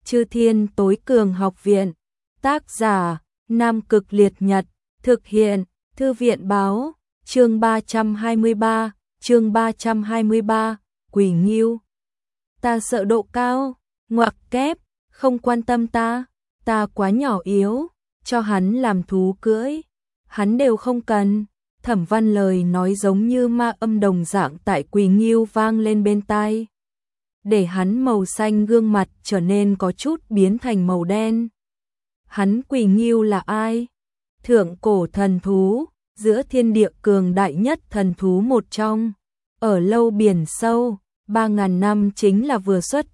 Chư Thiên Tối Cường Học Viện. Tác giả: Nam Cực Liệt Nhật. Thực hiện: Thư viện báo. Chương 323, Quỷ Nghiêu. Ta sợ độ cao, ngoặc kép, không quan tâm ta quá nhỏ yếu, cho hắn làm thú cưỡi, hắn đều không cần. Thẩm Văn lời nói giống như ma âm đồng dạng tại Quỷ Nghiêu vang lên bên tai, để hắn màu xanh gương mặt trở nên có chút biến thành màu đen. Hắn Quỷ Nghiêu là ai? Thượng cổ thần thú, giữa thiên địa cường đại nhất thần thú một trong, ở lâu biển sâu, 3.000 năm chính là vừa xuất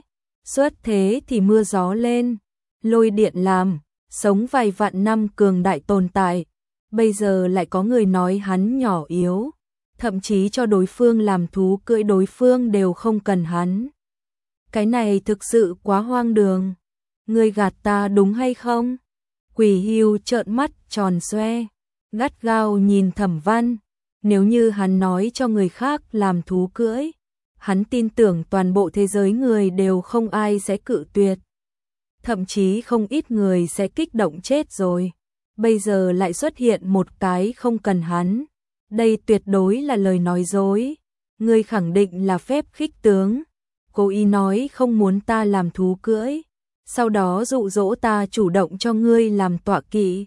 thế thì mưa gió lên, lôi điện làm, sống vài vạn năm cường đại tồn tại, bây giờ lại có người nói hắn nhỏ yếu, thậm chí cho đối phương làm thú cưỡi đối phương đều không cần hắn. Cái này thực sự quá hoang đường, ngươi gạt ta đúng hay không? Quỷ Hưu trợn mắt tròn xoe, gắt gao nhìn Thẩm Văn, nếu như hắn nói cho người khác làm thú cưỡi, hắn tin tưởng toàn bộ thế giới người đều không ai sẽ cự tuyệt. Thậm chí không ít người sẽ kích động chết rồi. Bây giờ lại xuất hiện một cái không cần hắn. Đây tuyệt đối là lời nói dối. Ngươi khẳng định là phép khích tướng. Cố ý nói không muốn ta làm thú cưỡi. Sau đó dụ dỗ ta chủ động cho ngươi làm tọa kỵ.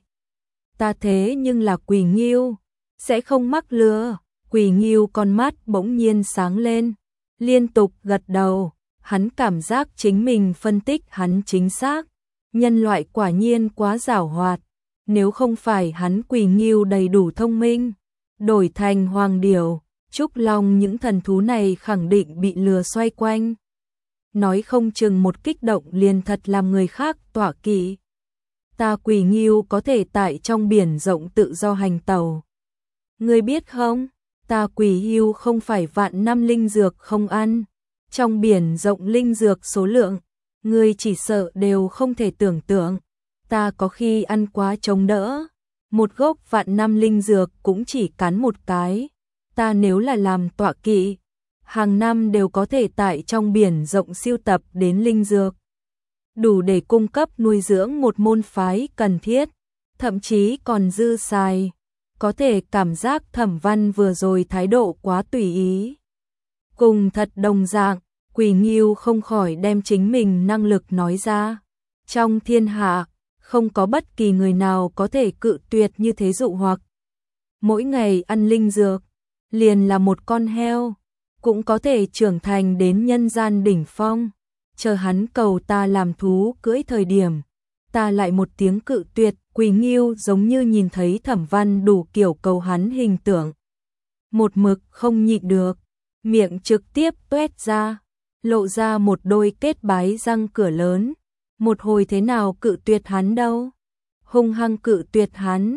Ta thế nhưng là Quỷ Nghiêu, sẽ không mắc lừa. Quỷ Nghiêu con mắt bỗng nhiên sáng lên, liên tục gật đầu, hắn cảm giác chính mình phân tích hắn chính xác, nhân loại quả nhiên quá giảo hoạt, nếu không phải hắn Quỷ Nghiêu đầy đủ thông minh, đổi thành hoàng điểu, trúc long những thần thú này khẳng định bị lừa xoay quanh. Nói không chừng một kích động liền thật làm người khác tọa kỵ. Ta Quỷ Nghiêu có thể tại trong biển rộng tự do hành tàu. Ngươi biết không? Ta Quỷ Hưu không phải vạn năm linh dược không ăn, trong biển rộng linh dược số lượng, ngươi chỉ sợ đều không thể tưởng tượng. Ta có khi ăn quá chống đỡ, một gốc vạn năm linh dược cũng chỉ cắn một cái. Ta nếu là làm tọa kỵ, hàng năm đều có thể tại trong biển rộng siêu tập đến linh dược, đủ để cung cấp nuôi dưỡng một môn phái cần thiết, thậm chí còn dư xài. Có thể cảm giác Thẩm Văn vừa rồi thái độ quá tùy ý. Cùng thật đồng dạng, Quỷ Nghiêu không khỏi đem chính mình năng lực nói ra. Trong thiên hạ, không có bất kỳ người nào có thể cự tuyệt như thế dụ hoặc. Mỗi ngày ăn linh dược, liền là một con heo, cũng có thể trưởng thành đến nhân gian đỉnh phong. Chờ hắn cầu ta làm thú cưỡi thời điểm, ta lại một tiếng cự tuyệt. Quỷ Nghiêu giống như nhìn thấy Thẩm Văn đủ kiểu cầu hắn hình tượng. Một mực không nhịn được, miệng trực tiếp tuét ra, lộ ra một đôi kết bái răng cửa lớn. Một hồi thế nào cự tuyệt hắn đâu? Hung hăng cự tuyệt hắn.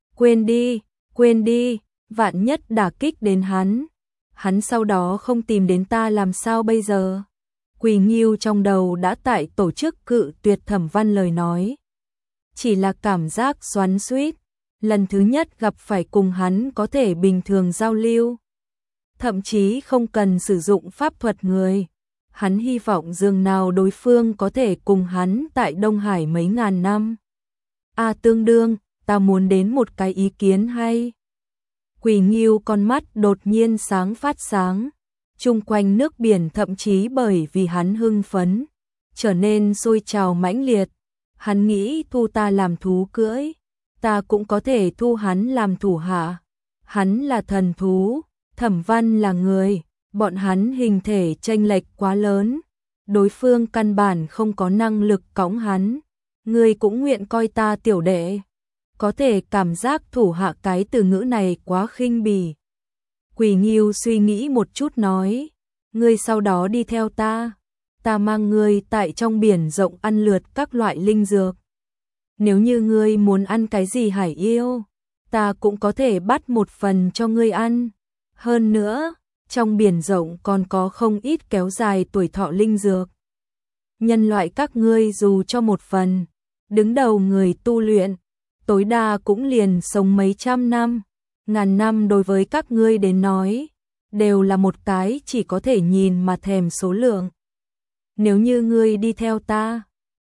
Quên đi, vạn nhất đả kích đến hắn. Hắn sau đó không tìm đến ta làm sao bây giờ? Quỷ Nghiêu trong đầu đã tại tổ chức cự tuyệt Thẩm Văn lời nói. Chỉ là cảm giác xoắn xuýt, lần thứ nhất gặp phải cùng hắn có thể bình thường giao lưu, thậm chí không cần sử dụng pháp thuật người. Hắn hy vọng dường nào đối phương có thể cùng hắn tại Đông Hải mấy ngàn năm. Tương đương, ta muốn đến một cái ý kiến hay. Quỷ Nghiêu con mắt đột nhiên phát sáng, chung quanh nước biển thậm chí bởi vì hắn hưng phấn, trở nên sôi trào mãnh liệt. Hắn nghĩ thu ta làm thú cưỡi, ta cũng có thể thu hắn làm thủ hạ. Hắn là thần thú, Thẩm Văn là người, bọn hắn hình thể chênh lệch quá lớn, đối phương căn bản không có năng lực cõng hắn. Ngươi cũng nguyện coi ta tiểu đệ? Có thể cảm giác thủ hạ cái từ ngữ này quá khinh bỉ. Quỷ Nghiêu suy nghĩ một chút nói, ngươi sau đó đi theo ta. Ta mang ngươi tại trong biển rộng ăn lượt các loại linh dược. Nếu như ngươi muốn ăn cái gì hải yêu, ta cũng có thể bắt một phần cho ngươi ăn. Hơn nữa, trong biển rộng còn có không ít kéo dài tuổi thọ linh dược. Nhân loại các ngươi dù cho một phần, đứng đầu người tu luyện, tối đa cũng liền sống mấy trăm năm. Ngàn năm đối với các ngươi đến nói, đều là một cái chỉ có thể nhìn mà thèm số lượng. Nếu như ngươi đi theo ta,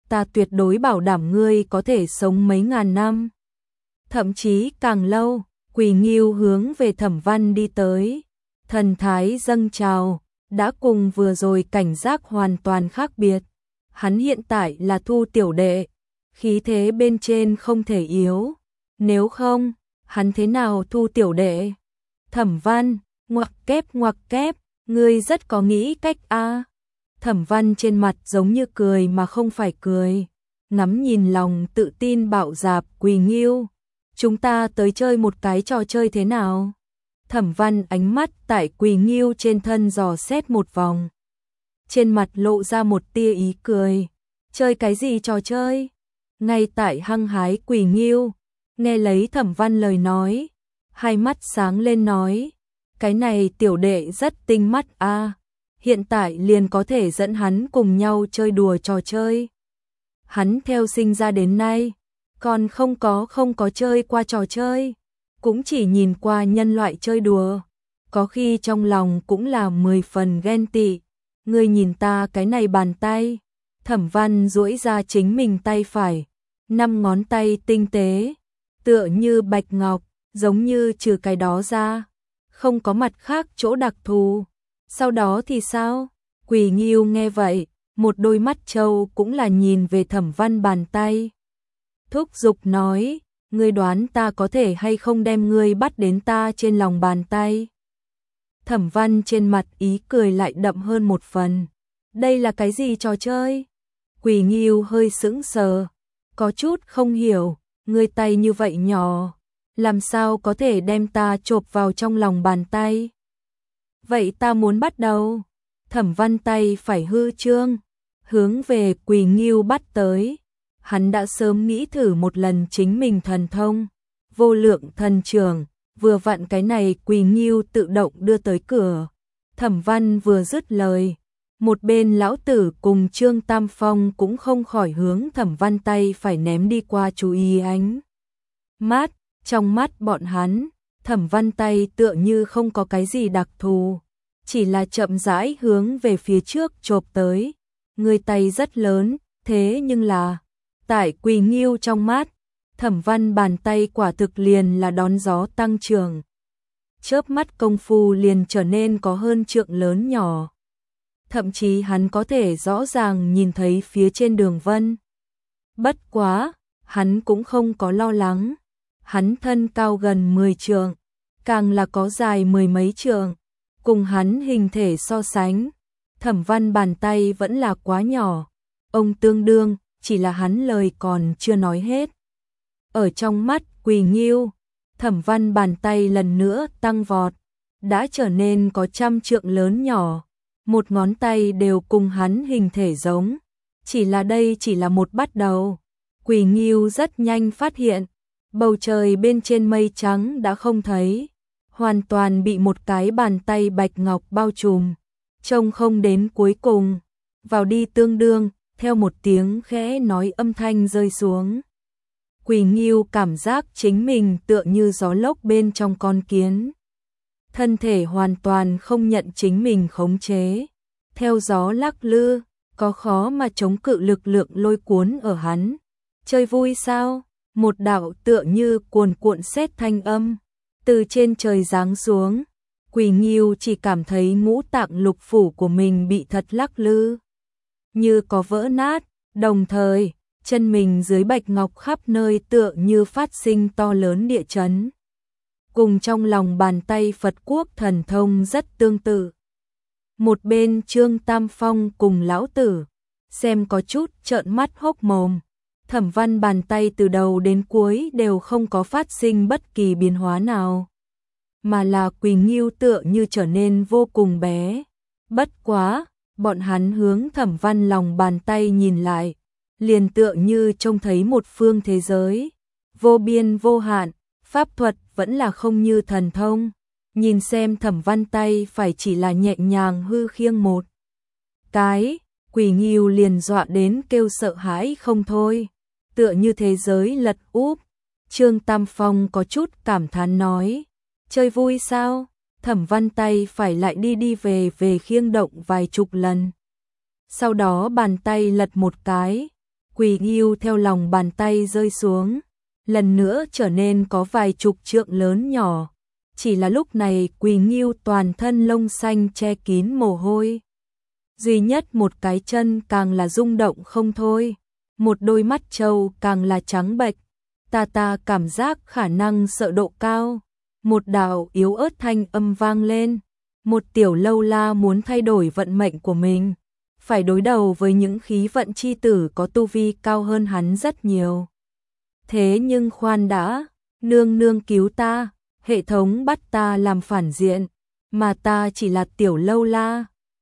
ta tuyệt đối bảo đảm ngươi có thể sống mấy ngàn năm. Thậm chí càng lâu. Quỳ Ngưu hướng về Thẩm Văn đi tới, thần thái dâng trào, đã cùng vừa rồi cảnh giác hoàn toàn khác biệt. Hắn hiện tại là Thu tiểu đệ, khí thế bên trên không thể yếu, nếu không, hắn thế nào Thu tiểu đệ? Thẩm Văn, ngoặc kép, ngươi rất có nghĩ cách a. Thẩm Văn trên mặt giống như cười mà không phải cười, ngắm nhìn lòng tự tin bạo dạp Quỳ Ngưu. Chúng ta tới chơi một cái trò chơi thế nào? Thẩm Văn ánh mắt tại Quỳ Ngưu trên thân dò xét một vòng. Trên mặt lộ ra một tia ý cười. Chơi cái gì trò chơi? Ngay tại hăng hái Quỳ Ngưu, nghe lấy Thẩm Văn lời nói, hai mắt sáng lên nói, cái này tiểu đệ rất tinh mắt a, hiện tại liền có thể dẫn hắn cùng nhau chơi đùa trò chơi. Hắn theo sinh ra đến nay, còn không có chơi qua trò chơi, cũng chỉ nhìn qua nhân loại chơi đùa, có khi trong lòng cũng là 10 phần ghen tị. Ngươi nhìn ta cái này bàn tay. Thẩm Văn duỗi ra chính mình tay phải, 5 ngón tay tinh tế, tựa như bạch ngọc, giống như trừ cái đó ra, không có mặt khác chỗ đặc thù. Sau đó thì sao? Quỳ Ngưu nghe vậy, một đôi mắt trâu cũng là nhìn về Thẩm Văn bàn tay. Thúc giục nói, ngươi đoán ta có thể hay không đem ngươi bắt đến ta trên lòng bàn tay. Thẩm Văn trên mặt ý cười lại đậm hơn một phần. Đây là cái gì trò chơi? Quỳ Ngưu hơi sững sờ, có chút không hiểu, ngươi tay như vậy nhỏ, làm sao có thể đem ta chộp vào trong lòng bàn tay? Vậy ta muốn bắt đầu. Thẩm Văn tay phải hư trương, hướng về Quỳ Ngưu bắt tới. Hắn đã sớm nghĩ thử một lần chính mình thần thông, vô lượng thần trường, vừa vặn cái này Quỳ Ngưu tự động đưa tới cửa. Thẩm Văn vừa dứt lời, một bên lão tử cùng Trương Tam Phong cũng không khỏi hướng Thẩm Văn tay phải ném đi qua chú ý ánh mắt. Trong mắt bọn hắn, Thẩm Văn tay tựa như không có cái gì đặc thù, chỉ là chậm rãi hướng về phía trước chộp tới. Người tay rất lớn, thế nhưng là tại Quỳ Ngưu trong mắt, Thẩm Văn bàn tay quả thực liền là đón gió tăng trưởng. Chớp mắt công phu liền trở nên có hơn trượng lớn nhỏ. Thậm chí hắn có thể rõ ràng nhìn thấy phía trên đường vân. Bất quá, hắn cũng không có lo lắng. Hắn thân cao gần 10 trượng, càng là có dài 10 mấy trượng. Cùng hắn hình thể so sánh, Thẩm Văn bàn tay vẫn là quá nhỏ. Ông tương đương, chỉ là hắn lời còn chưa nói hết. Ở trong mắt Quỳ Ngưu, Thẩm Văn bàn tay lần nữa tăng vọt, đã trở nên có 100 trượng lớn nhỏ, một ngón tay đều cùng hắn hình thể giống. Chỉ là đây chỉ là một bắt đầu. Quỳ Ngưu rất nhanh phát hiện, bầu trời bên trên mây trắng đã không thấy, hoàn toàn bị một cái bàn tay bạch ngọc bao trùm, trông không đến cuối cùng. Vào đi tương đương, theo một tiếng khẽ nói âm thanh rơi xuống. Quỳ Ngưu cảm giác chính mình tựa như gió lốc bên trong con kiến. Thân thể hoàn toàn không nhận chính mình khống chế. Theo gió lắc lư, có khó mà chống cự lực lượng lôi cuốn ở hắn. Chơi vui sao? Một đạo tựa như cuồn cuộn sét thanh âm từ trên trời giáng xuống. Quỳ Ngưu chỉ cảm thấy ngũ tạng lục phủ của mình bị thật lắc lư, như có vỡ nát, đồng thời, chân mình dưới bạch ngọc khắp nơi tựa như phát sinh to lớn địa chấn. Cùng trong lòng bàn tay Phật quốc thần thông rất tương tự. Một bên Trương Tam Phong cùng lão tử, xem có chút trợn mắt hốc mồm. Thẩm Văn bàn tay từ đầu đến cuối đều không có phát sinh bất kỳ biến hóa nào, mà là Quỳ Ngưu tựa như trở nên vô cùng bé. Bất quá, bọn hắn hướng Thẩm Văn lòng bàn tay nhìn lại, liền tựa như trông thấy một phương thế giới, vô biên vô hạn, pháp thuật vẫn là không như thần thông. Nhìn xem Thẩm Văn tay phải chỉ là nhẹ nhàng hư khiêng một cái, Quỳ Ngưu liền dọa đến kêu sợ hãi không thôi, tựa như thế giới lật úp. Trương Tam Phong có chút cảm thán nói, chơi vui sao? Thẩm Văn tay phải lại đi về khiêng động vài chục lần. Sau đó bàn tay lật một cái, Quỳ Ngưu theo lòng bàn tay rơi xuống, lần nữa trở nên có vài chục trượng lớn nhỏ. Chỉ là lúc này Quỳ Ngưu toàn thân lông xanh che kín mồ hôi. Duy nhất một cái chân càng là rung động không thôi, một đôi mắt trâu càng là trắng bệch. Ta cảm giác khả năng sợ độ cao. Một đạo yếu ớt thanh âm vang lên. Một tiểu lâu la muốn thay đổi vận mệnh của mình, phải đối đầu với những khí vận chi tử có tu vi cao hơn hắn rất nhiều. Thế nhưng khoan đã, nương nương cứu ta, hệ thống bắt ta làm phản diện, mà ta chỉ là tiểu lâu la,